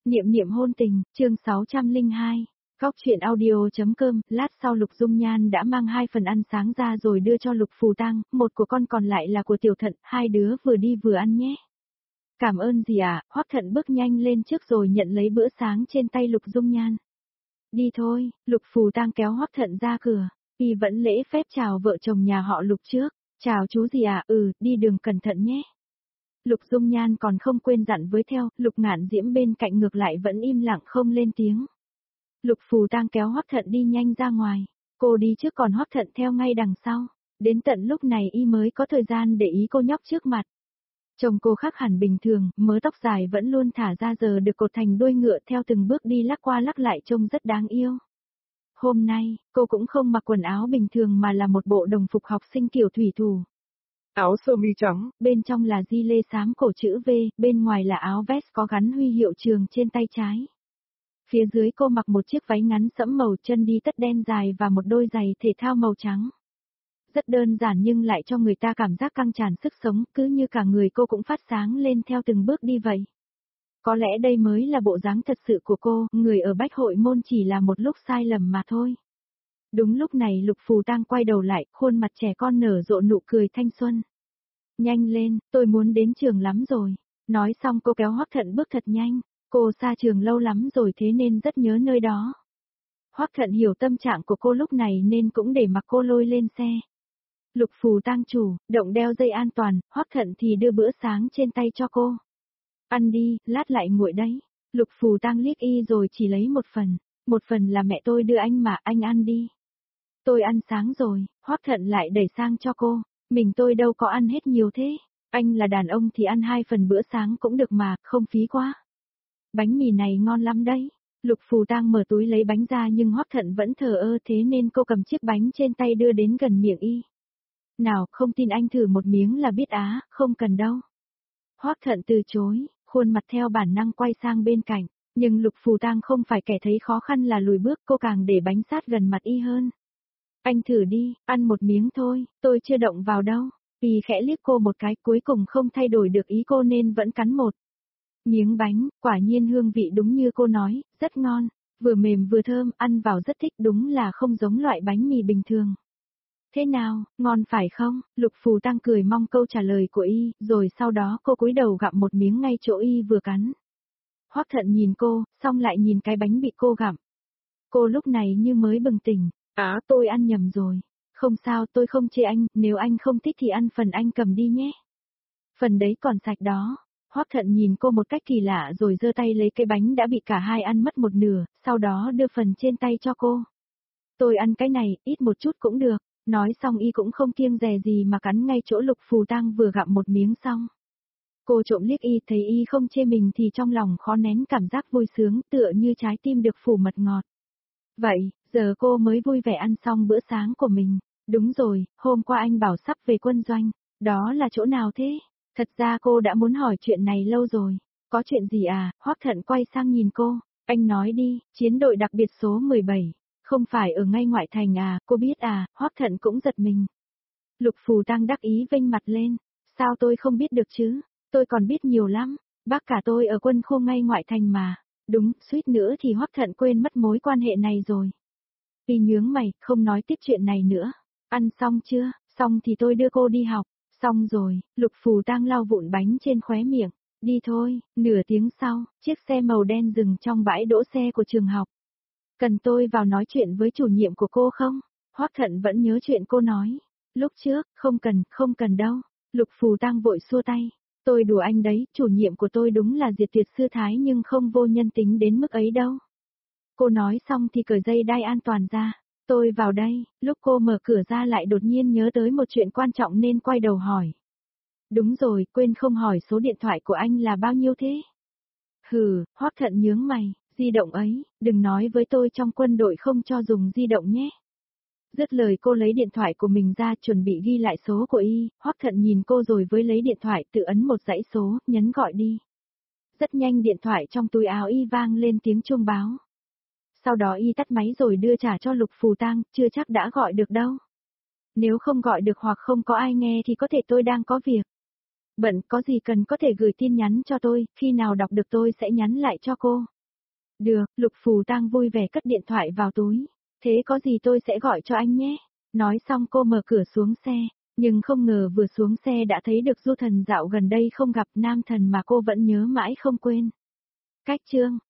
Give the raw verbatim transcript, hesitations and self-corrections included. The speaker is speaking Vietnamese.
Niệm niệm hôn tình, chương sáu trăm lẻ hai. Góc truyện audio.com, lát sau Lục Dung Nhan đã mang hai phần ăn sáng ra rồi đưa cho Lục Phù Tang, một của con còn lại là của Tiểu Thận, hai đứa vừa đi vừa ăn nhé. Cảm ơn dì ạ, à, Hoắc Thận bước nhanh lên trước rồi nhận lấy bữa sáng trên tay Lục Dung Nhan. Đi thôi, Lục Phù Tang kéo Hoắc Thận ra cửa, y vẫn lễ phép chào vợ chồng nhà họ Lục trước, chào chú dì ạ, à, ừ, đi đường cẩn thận nhé. Lục Dung Nhan còn không quên dặn với theo, Lục Ngạn Diễm bên cạnh ngược lại vẫn im lặng không lên tiếng. Lục Phù Tang kéo Hoắc Thận đi nhanh ra ngoài, cô đi trước còn Hoắc Thận theo ngay đằng sau, đến tận lúc này y mới có thời gian để ý cô nhóc trước mặt. Trông cô khác hẳn bình thường, mớ tóc dài vẫn luôn thả ra giờ được cột thành đuôi ngựa theo từng bước đi lắc qua lắc lại trông rất đáng yêu. Hôm nay, cô cũng không mặc quần áo bình thường mà là một bộ đồng phục học sinh kiểu thủy thủ. Áo sơ mi trắng, bên trong là di lê xám cổ chữ V, bên ngoài là áo vest có gắn huy hiệu trường trên tay trái. Phía dưới cô mặc một chiếc váy ngắn sẫm màu, chân đi tất đen dài và một đôi giày thể thao màu trắng. Rất đơn giản nhưng lại cho người ta cảm giác căng tràn sức sống, cứ như cả người cô cũng phát sáng lên theo từng bước đi vậy. Có lẽ đây mới là bộ dáng thật sự của cô, người ở Bách Hội Môn chỉ là một lúc sai lầm mà thôi. Đúng lúc này Lục Phù Tang quay đầu lại, khuôn mặt trẻ con nở rộ nụ cười thanh xuân. Nhanh lên, tôi muốn đến trường lắm rồi. Nói xong cô kéo Hoắc Thận bước thật nhanh, cô xa trường lâu lắm rồi thế nên rất nhớ nơi đó. Hoắc Thận hiểu tâm trạng của cô lúc này nên cũng để mặc cô lôi lên xe. Lục Phù Tang chủ, động đeo dây an toàn, Hoắc Thận thì đưa bữa sáng trên tay cho cô. Ăn đi, lát lại nguội đấy. Lục Phù Tang liếc y rồi chỉ lấy một phần, một phần là mẹ tôi đưa anh mà, anh ăn đi. Tôi ăn sáng rồi, Hoắc Thận lại đẩy sang cho cô. Mình tôi đâu có ăn hết nhiều thế, anh là đàn ông thì ăn hai phần bữa sáng cũng được mà, không phí quá. Bánh mì này ngon lắm đấy. Lục Phù Tang mở túi lấy bánh ra nhưng Hoắc Thận vẫn thờ ơ thế nên cô cầm chiếc bánh trên tay đưa đến gần miệng y. Nào, không tin anh thử một miếng là biết á, không cần đâu. Hoắc Thận từ chối, khuôn mặt theo bản năng quay sang bên cạnh, nhưng Lục Phù Tang không phải kẻ thấy khó khăn là lùi bước, cô càng để bánh sát gần mặt y hơn. Anh thử đi, ăn một miếng thôi, tôi chưa động vào đâu. Y khẽ liếc cô một cái, cuối cùng không thay đổi được ý cô nên vẫn cắn một miếng bánh, quả nhiên hương vị đúng như cô nói, rất ngon, vừa mềm vừa thơm, ăn vào rất thích, đúng là không giống loại bánh mì bình thường. Thế nào, ngon phải không? Lục Phù Tang cười mong câu trả lời của y, rồi sau đó cô cúi đầu gặm một miếng ngay chỗ y vừa cắn. Hoắc Thận nhìn cô, xong lại nhìn cái bánh bị cô gặm. Cô lúc này như mới bừng tỉnh. Á, tôi ăn nhầm rồi. Không sao, tôi không chê anh, nếu anh không thích thì ăn phần anh cầm đi nhé. Phần đấy còn sạch đó. Hoắc Thận nhìn cô một cách kỳ lạ rồi giơ tay lấy cái bánh đã bị cả hai ăn mất một nửa, sau đó đưa phần trên tay cho cô. Tôi ăn cái này, ít một chút cũng được. Nói xong y cũng không kiêng dè gì mà cắn ngay chỗ Lục Phù Tang vừa gặm một miếng xong. Cô trộm liếc y, thấy y không chê mình thì trong lòng khó nén cảm giác vui sướng, tựa như trái tim được phủ mật ngọt. Vậy, giờ cô mới vui vẻ ăn xong bữa sáng của mình. Đúng rồi, hôm qua anh bảo sắp về quân doanh. Đó là chỗ nào thế? Thật ra cô đã muốn hỏi chuyện này lâu rồi. Có chuyện gì à? Hoắc Thận quay sang nhìn cô. Anh nói đi, chiến đội đặc biệt số mười bảy. Không phải ở ngay ngoại thành à, cô biết à? Hoắc Thận cũng giật mình. Lục Phù Tang đắc ý vênh mặt lên. Sao tôi không biết được chứ? Tôi còn biết nhiều lắm. Bác cả tôi ở quân khu ngay ngoại thành mà. Đúng, suýt nữa thì Hoắc Thận quên mất mối quan hệ này rồi. Y nhướng mày, không nói tiếp chuyện này nữa. Ăn xong chưa? Xong thì tôi đưa cô đi học. Xong rồi, Lục Phù Tang lau vụn bánh trên khóe miệng. Đi thôi, nửa tiếng sau, chiếc xe màu đen dừng trong bãi đỗ xe của trường học. Cần tôi vào nói chuyện với chủ nhiệm của cô không? Hoắc Thận vẫn nhớ chuyện cô nói. Lúc trước, không cần, không cần đâu. Lục Phù Tang vội xua tay. Tôi đùa anh đấy, chủ nhiệm của tôi đúng là Diệt Tuyệt Sư Thái nhưng không vô nhân tính đến mức ấy đâu. Cô nói xong thì cởi dây đai an toàn ra. Tôi vào đây, lúc cô mở cửa ra lại đột nhiên nhớ tới một chuyện quan trọng nên quay đầu hỏi. Đúng rồi, quên không hỏi số điện thoại của anh là bao nhiêu thế? Hừ, Hoắc Thận nhướng mày, di động ấy, đừng nói với tôi trong quân đội không cho dùng di động nhé. Dứt lời cô lấy điện thoại của mình ra chuẩn bị ghi lại số của y, Hoắc Thận nhìn cô rồi với lấy điện thoại tự ấn một dãy số, nhấn gọi đi. Rất nhanh điện thoại trong túi áo y vang lên tiếng chuông báo. Sau đó y tắt máy rồi đưa trả cho Lục Phù Tang, chưa chắc đã gọi được đâu. Nếu không gọi được hoặc không có ai nghe thì có thể tôi đang có việc. Bận có gì cần có thể gửi tin nhắn cho tôi, khi nào đọc được tôi sẽ nhắn lại cho cô. Được, Lục Phù Tang vui vẻ cất điện thoại vào túi. Thế có gì tôi sẽ gọi cho anh nhé. Nói xong cô mở cửa xuống xe, nhưng không ngờ vừa xuống xe đã thấy được Du Thần dạo gần đây không gặp, nam thần mà cô vẫn nhớ mãi không quên. Cách chương